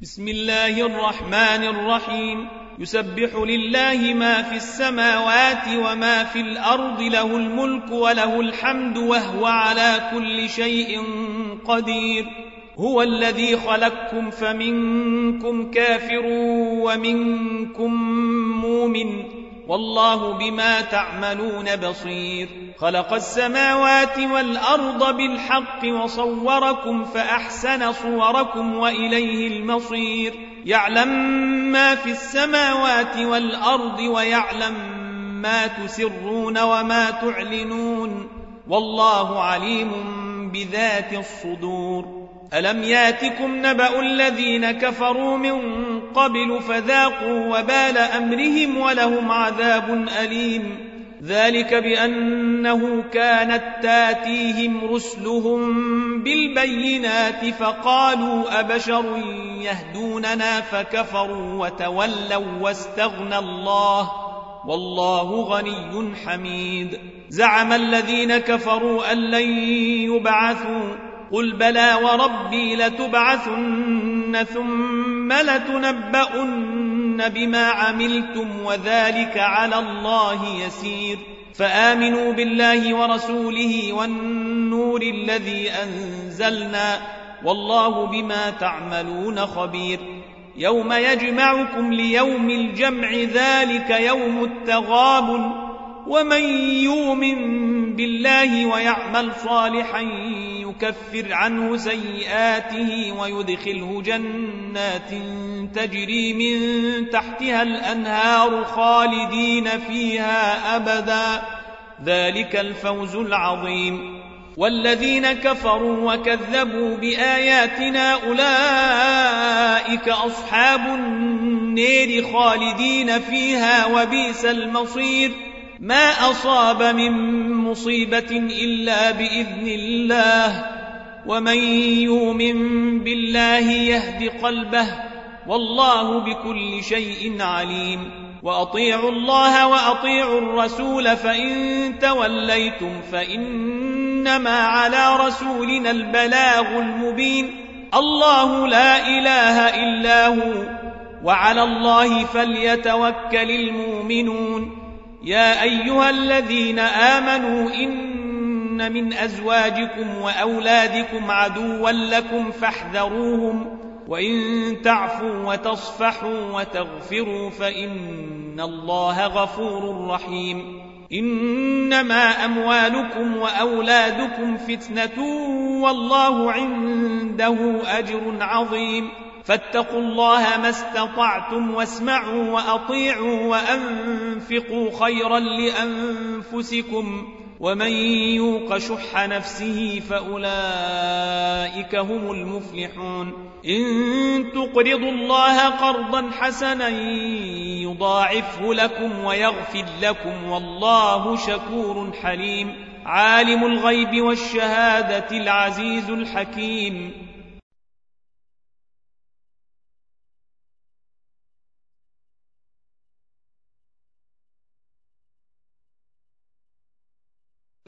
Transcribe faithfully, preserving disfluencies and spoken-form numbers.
بسم الله الرحمن الرحيم. يسبح لله ما في السماوات وما في الأرض، له الملك وله الحمد وهو على كل شيء قدير. هو الذي خلقكم فمنكم كافر ومنكم مؤمن، والله بما تعملون بصير. خلق السماوات والأرض بالحق وصوركم فأحسن صوركم وإليه المصير. يعلم ما في السماوات والأرض ويعلم ما تسرون وما تعلنون، والله عليم بذات الصدور. ألم ياتكم نبأ الذين كفروا من قبل فذاقوا وبال أمرهم ولهم عذاب أليم. ذلك بأنه كانت تاتيهم رسلهم بالبينات فقالوا أبشر يهدوننا فكفروا وتولوا واستغنى الله، والله غني حميد. زعم الذين كفروا أن لن يبعثوا، قل بلى وربي لتبعثن ثم لتنبؤن بما عملتم وذلك على الله يسير. فآمنوا بالله ورسوله والنور الذي أنزلنا، والله بما تعملون خبير. يوم يجمعكم ليوم الجمع، ذلك يوم التغابن. ومن يؤمن بالله ويعمل صالحا يكفر عنه سيئاته ويدخله جنات تجري من تحتها الأنهار خالدين فيها أبدا، ذلك الفوز العظيم. والذين كفروا وكذبوا بآياتنا أولئك أصحاب النار خالدين فيها وبئس المصير. ما أصاب من مصيبة إلا بإذن الله، ومن يؤمن بالله يهد قلبه، والله بكل شيء عليم. وأطيعوا الله وأطيعوا الرسول، فإن توليتم فإنما على رسولنا البلاغ المبين. الله لا إله إلا هو، وعلى الله فليتوكل المؤمنون. يا أيها الذين آمنوا إن من أزواجكم وأولادكم عدوا لكم فاحذروهم، وإن تعفوا وتصفحوا وتغفروا فإن الله غفور رحيم. إنما أموالكم وأولادكم فتنة، والله عنده أجر عظيم. فاتقوا الله ما استطعتم واسمعوا وأطيعوا وأنفقوا خيرا لأنفسكم، ومن يوق شح نفسه فأولئك هم المفلحون. إن تقرضوا الله قرضا حسنا يضاعفه لكم ويغفر لكم، والله شكور حليم. عالم الغيب والشهادة العزيز الحكيم.